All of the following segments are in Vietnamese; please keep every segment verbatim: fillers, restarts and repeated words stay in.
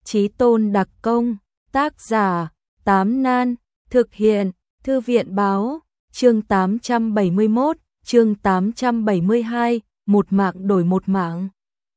Chí tôn đặc công, tác giả, Tám Nan, thực hiện, Thư viện báo, chương tám trăm bảy mươi mốt, chương tám trăm bảy mươi hai, một mạng đổi một mạng.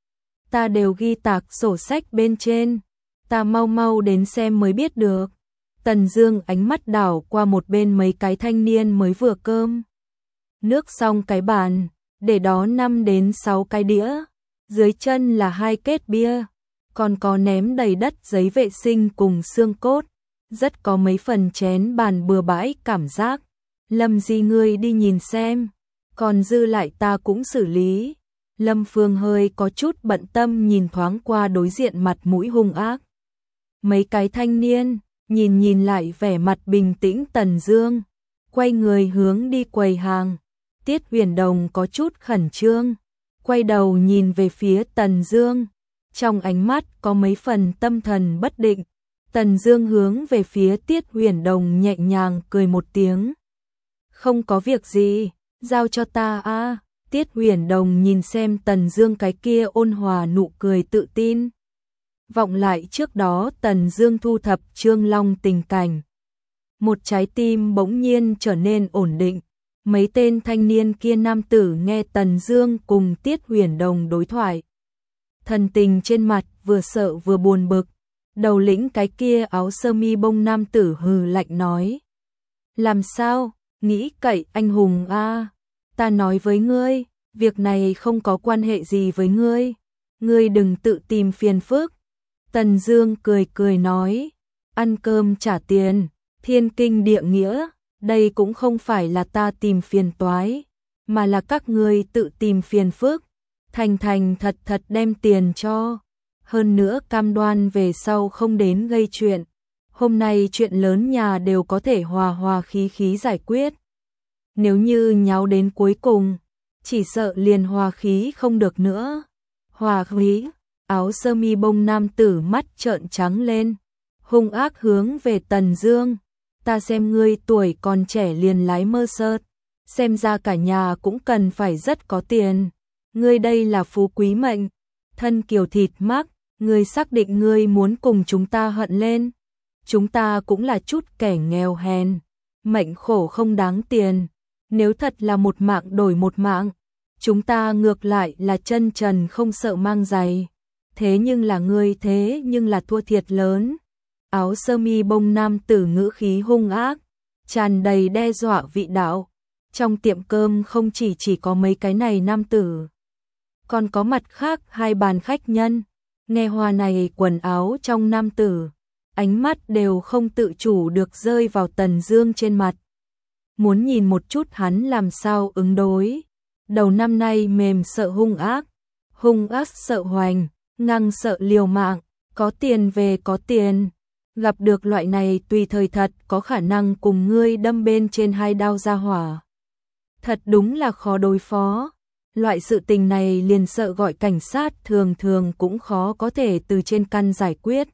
Ta đều ghi tạc sổ sách bên trên, ta mau mau đến xem mới biết được. Tần Dương ánh mắt đảo qua một bên mấy cái thanh niên mới vừa cơm nước xong cái bàn, để đó năm đến sáu cái đĩa, dưới chân là hai kết bia, còn có ném đầy đất giấy vệ sinh cùng xương cốt, rất có mấy phần chén bàn bừa bãi cảm giác. Lâm Di ngươi đi nhìn xem, còn dư lại ta cũng xử lý. Lâm Phương hơi có chút bận tâm nhìn thoáng qua đối diện mặt mũi hung ác mấy cái thanh niên, nhìn nhìn lại vẻ mặt bình tĩnh Tần Dương, quay người hướng đi quầy hàng. Tiết Huyền Đồng có chút khẩn trương, quay đầu nhìn về phía Tần Dương, trong ánh mắt có mấy phần tâm thần bất định. Tần Dương hướng về phía Tiết Huyền Đồng nhẹ nhàng cười một tiếng. Không có việc gì, giao cho ta a. À. Tiết Huyền Đồng nhìn xem Tần Dương cái kia ôn hòa nụ cười tự tin. Vọng lại trước đó Tần Dương thu thập Trương Long tình cảnh. Một trái tim bỗng nhiên trở nên ổn định. Mấy tên thanh niên kia nam tử nghe Tần Dương cùng Tiết Huyền Đồng đối thoại, thần tình trên mặt vừa sợ vừa buồn bực. Đầu lĩnh cái kia áo sơ mi bông nam tử hừ lạnh nói: làm sao, nghĩ cậy anh hùng a? À? Ta nói với ngươi, việc này không có quan hệ gì với ngươi, ngươi đừng tự tìm phiền phức. Tần Dương cười cười nói: ăn cơm trả tiền, thiên kinh địa nghĩa, đây cũng không phải là ta tìm phiền toái, mà là các ngươi tự tìm phiền phức. Thành thành thật thật đem tiền cho, hơn nữa cam đoan về sau không đến gây chuyện. Hôm nay chuyện lớn nhà đều có thể hòa hòa khí khí giải quyết. Nếu như nháo đến cuối cùng, chỉ sợ liền hòa khí không được nữa. Hòa khí, áo sơ mi bông nam tử mắt trợn trắng lên, hung ác hướng về Tần Dương. Ta xem ngươi tuổi còn trẻ liền lái mơ sợt, xem ra cả nhà cũng cần phải rất có tiền. Ngươi đây là phú quý mệnh, thân kiều thịt mắc, ngươi xác định ngươi muốn cùng chúng ta hận lên. Chúng ta cũng là chút kẻ nghèo hèn, mệnh khổ không đáng tiền. Nếu thật là một mạng đổi một mạng, chúng ta ngược lại là chân trần không sợ mang giày. Thế nhưng là ngươi thế nhưng là thua thiệt lớn. Áo sơ mi bông nam tử ngữ khí hung ác, tràn đầy đe dọa vị đạo. Trong tiệm cơm không chỉ chỉ có mấy cái này nam tử, còn có mặt khác hai bàn khách nhân. Nghe hoa này quần áo trong nam tử, ánh mắt đều không tự chủ được rơi vào Tần Dương trên mặt. Muốn nhìn một chút hắn làm sao ứng đối. Đầu năm nay mềm sợ hung ác, hung ác sợ hoành, ngang sợ liều mạng, có tiền về có tiền. Gặp được loại này tùy thời thật có khả năng cùng ngươi đâm bên trên hai đao ra hỏa. Thật đúng là khó đối phó. Loại sự tình này liền sợ gọi cảnh sát thường thường cũng khó có thể từ trên căn giải quyết.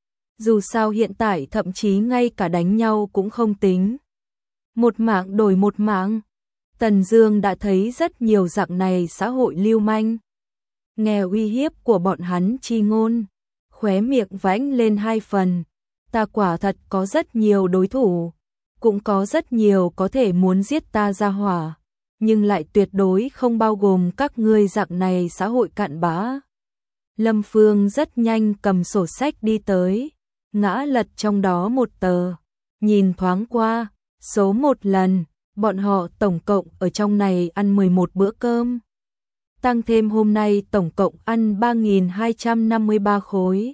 Dù sao hiện tại thậm chí ngay cả đánh nhau cũng không tính. Một mạng đổi một mạng. Tần Dương đã thấy rất nhiều dạng này xã hội lưu manh. Nghe uy hiếp của bọn hắn chi ngôn, khóe miệng vãnh lên hai phần. Ta quả thật có rất nhiều đối thủ, cũng có rất nhiều có thể muốn giết ta ra hỏa, nhưng lại tuyệt đối không bao gồm các ngươi dạng này xã hội cặn bã. Lâm Phương rất nhanh cầm sổ sách đi tới, ngã lật trong đó một tờ, nhìn thoáng qua, số một lần, bọn họ tổng cộng ở trong này ăn mười một bữa cơm. Tăng thêm hôm nay tổng cộng ăn ba nghìn hai trăm năm mươi ba khối.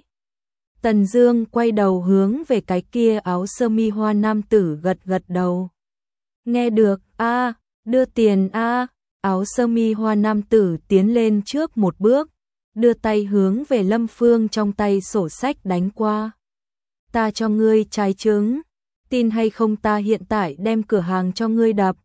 Tần Dương quay đầu hướng về cái kia áo sơ mi hoa nam tử gật gật đầu. Nghe được, a, à, đưa tiền a. À. Áo sơ mi hoa nam tử tiến lên trước một bước, đưa tay hướng về Lâm Phương trong tay sổ sách đánh qua. Ta cho ngươi trái trứng, tin hay không ta hiện tại đem cửa hàng cho ngươi đập.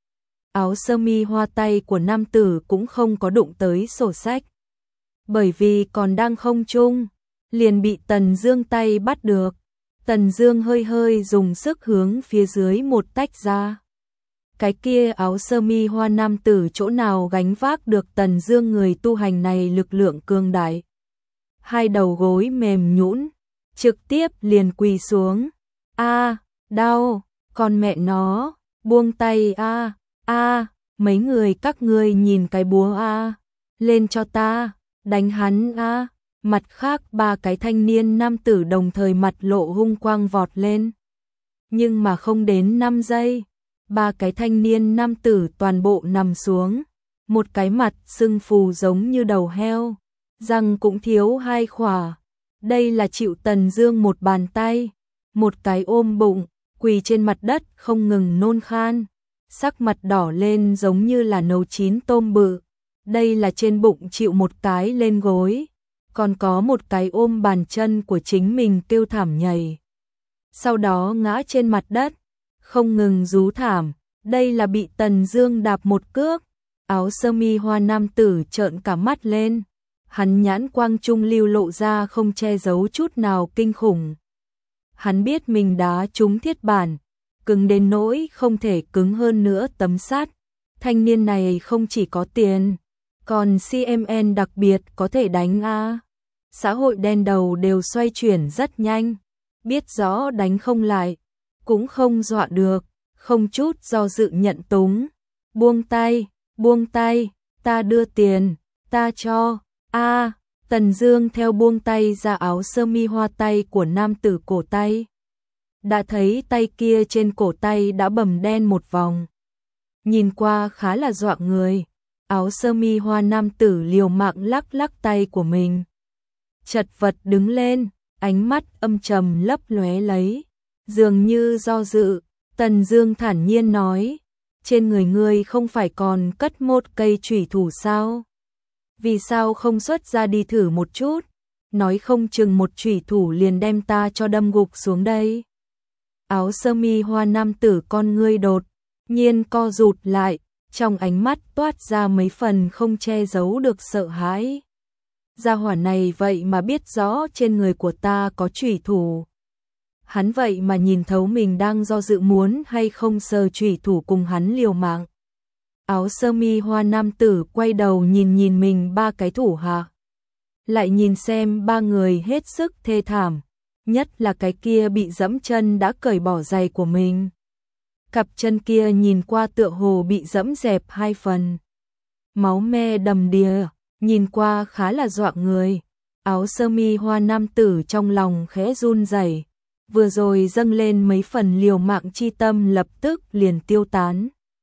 Áo sơ mi hoa tay của nam tử cũng không có đụng tới sổ sách, bởi vì còn đang không trung, liền bị Tần Dương tay bắt được. Tần Dương hơi hơi dùng sức hướng phía dưới một tách ra. Cái kia áo sơ mi hoa nam tử chỗ nào gánh vác được Tần Dương người tu hành này lực lượng cường đại. Hai đầu gối mềm nhũn, trực tiếp liền quỳ xuống. A, đau, con mẹ nó, buông tay a, a, mấy người các ngươi nhìn cái búa a, lên cho ta, đánh hắn a. Mặt khác ba cái thanh niên nam tử đồng thời mặt lộ hung quang vọt lên. Nhưng mà không đến năm giây, ba cái thanh niên nam tử toàn bộ nằm xuống, một cái mặt sưng phù giống như đầu heo, răng cũng thiếu hai khỏa. Đây là chịu Tần Dương một bàn tay, một cái ôm bụng, quỳ trên mặt đất không ngừng nôn khan, sắc mặt đỏ lên giống như là nấu chín tôm bự. Đây là trên bụng chịu một cái lên gối, còn có một cái ôm bàn chân của chính mình kêu thảm nhảy. Sau đó ngã trên mặt đất, không ngừng rú thảm, đây là bị Tần Dương đạp một cước. Áo sơ mi hoa nam tử trợn cả mắt lên, hắn nhãn quang trung lưu lộ ra không che giấu chút nào kinh khủng. Hắn biết mình đá trúng thiết bản, cứng đến nỗi không thể cứng hơn nữa tấm sắt. Thanh niên này không chỉ có tiền, còn xê em en đặc biệt có thể đánh a. Xã hội đen đầu đều xoay chuyển rất nhanh, biết rõ đánh không lại, cũng không dọa được, không chút do dự nhận túng. Buông tay, buông tay, ta đưa tiền, ta cho. A, Tần Dương theo buông tay ra áo sơ mi hoa tay của nam tử cổ tay. Đã thấy tay kia trên cổ tay đã bầm đen một vòng. Nhìn qua khá là dọa người. Áo sơ mi hoa nam tử liều mạng lắc lắc tay của mình. Chật vật đứng lên, ánh mắt âm trầm lấp lóe lấy, dường như do dự. Tần Dương thản nhiên nói, trên người ngươi không phải còn cất một cây chủy thủ sao? Vì sao không xuất ra đi thử một chút? Nói không chừng một chủy thủ liền đem ta cho đâm gục xuống đây. Áo sơ mi hoa nam tử con ngươi đột nhiên co rụt lại, trong ánh mắt toát ra mấy phần không che giấu được sợ hãi. Gia hỏa này vậy mà biết rõ trên người của ta có chủy thủ. Hắn vậy mà nhìn thấu mình đang do dự muốn hay không sờ chủy thủ cùng hắn liều mạng. Áo sơ mi hoa nam tử quay đầu nhìn nhìn mình ba cái thủ hạ. Lại nhìn xem ba người hết sức thê thảm, nhất là cái kia bị dẫm chân đã cởi bỏ giày của mình. Cặp chân kia nhìn qua tựa hồ bị dẫm dẹp hai phần. Máu me đầm đìa, nhìn qua khá là dọa người. Áo sơ mi hoa nam tử trong lòng khẽ run rẩy, vừa rồi dâng lên mấy phần liều mạng chi tâm lập tức liền tiêu tán.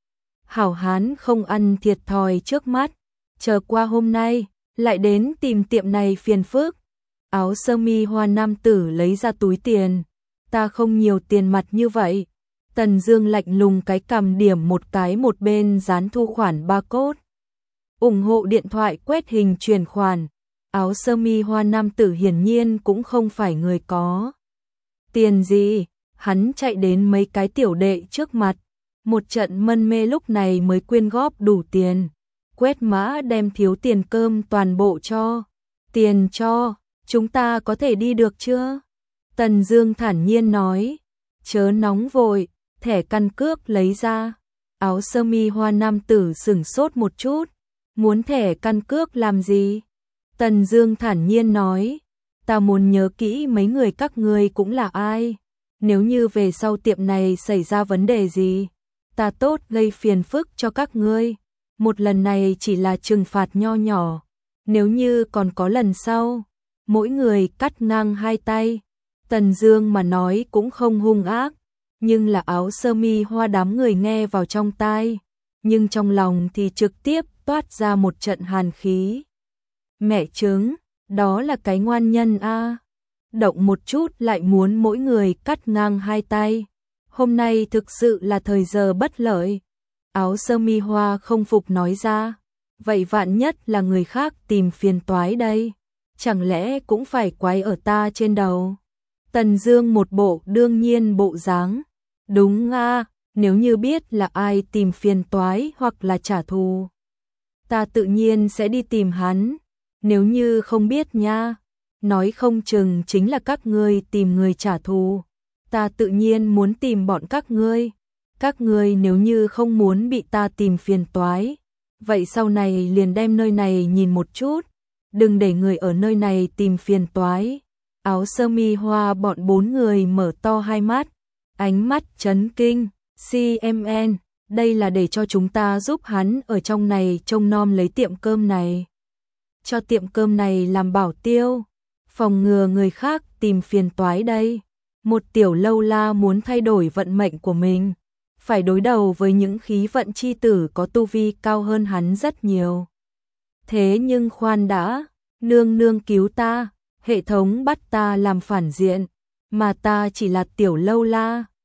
Hảo hán không ăn thiệt thòi trước mắt, chờ qua hôm nay, lại đến tìm tiệm này phiền phức. Áo sơ mi hoa nam tử lấy ra túi tiền, ta không nhiều tiền mặt như vậy. Tần Dương lạnh lùng cái cằm điểm một cái một bên dán thu khoản barcode. Ủng hộ điện thoại quét hình chuyển khoản. Áo sơ mi hoa nam tử hiển nhiên cũng không phải người có tiền gì, hắn chạy đến mấy cái tiểu đệ trước mặt, một trận mân mê lúc này mới quyên góp đủ tiền, quét mã đem thiếu tiền cơm toàn bộ cho. Tiền cho, chúng ta có thể đi được chưa? Tần Dương thản nhiên nói, chớ nóng vội, thẻ căn cước lấy ra. Áo sơ mi hoa nam tử sửng sốt một chút, muốn thẻ căn cước làm gì? Tần Dương thản nhiên nói, ta muốn nhớ kỹ mấy người các ngươi cũng là ai. Nếu như về sau tiệm này xảy ra vấn đề gì, ta tốt gây phiền phức cho các ngươi. Một lần này chỉ là trừng phạt nho nhỏ, nếu như còn có lần sau, mỗi người cắt ngang hai tay. Tần Dương mà nói cũng không hung ác, nhưng là áo sơ mi hoa đám người nghe vào trong tai, nhưng trong lòng thì trực tiếp toát ra một trận hàn khí. Mẹ chứng, đó là cái ngoan nhân a, động một chút lại muốn mỗi người cắt ngang hai tay. Hôm nay thực sự là thời giờ bất lợi. Áo sơ mi hoa không phục nói ra, vậy vạn nhất là người khác tìm phiền toái đây, chẳng lẽ cũng phải quái ở ta trên đầu? Tần Dương một bộ đương nhiên bộ dáng, đúng a, nếu như biết là ai tìm phiền toái hoặc là trả thù, ta tự nhiên sẽ đi tìm hắn. Nếu như không biết nha, nói không chừng chính là các ngươi tìm người trả thù, ta tự nhiên muốn tìm bọn các ngươi. Các ngươi nếu như không muốn bị ta tìm phiền toái, vậy sau này liền đem nơi này nhìn một chút, đừng để người ở nơi này tìm phiền toái. áo sơ mi hoa bọn bốn người mở to hai mắt, ánh mắt chấn kinh, xê em en, đây là để cho chúng ta giúp hắn ở trong này trông nom lấy tiệm cơm này. Cho tiệm cơm này làm bảo tiêu, phòng ngừa người khác tìm phiền toái đây. Một tiểu lâu la muốn thay đổi vận mệnh của mình, phải đối đầu với những khí vận chi tử có tu vi cao hơn hắn rất nhiều. Thế nhưng khoan đã, nương nương cứu ta, hệ thống bắt ta làm phản diện, mà ta chỉ là tiểu lâu la.